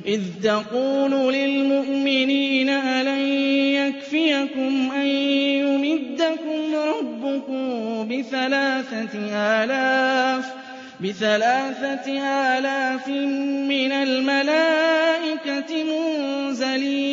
إِذْ تَقُولُ لِلْمُؤْمِنِينَ أَلَن يَكْفِيَكُمْ أَن يُمِدَّكُمْ رَبُّكُم ب3,000 مِّنَ الْمَلَائِكَةِ مُنزَلِينَ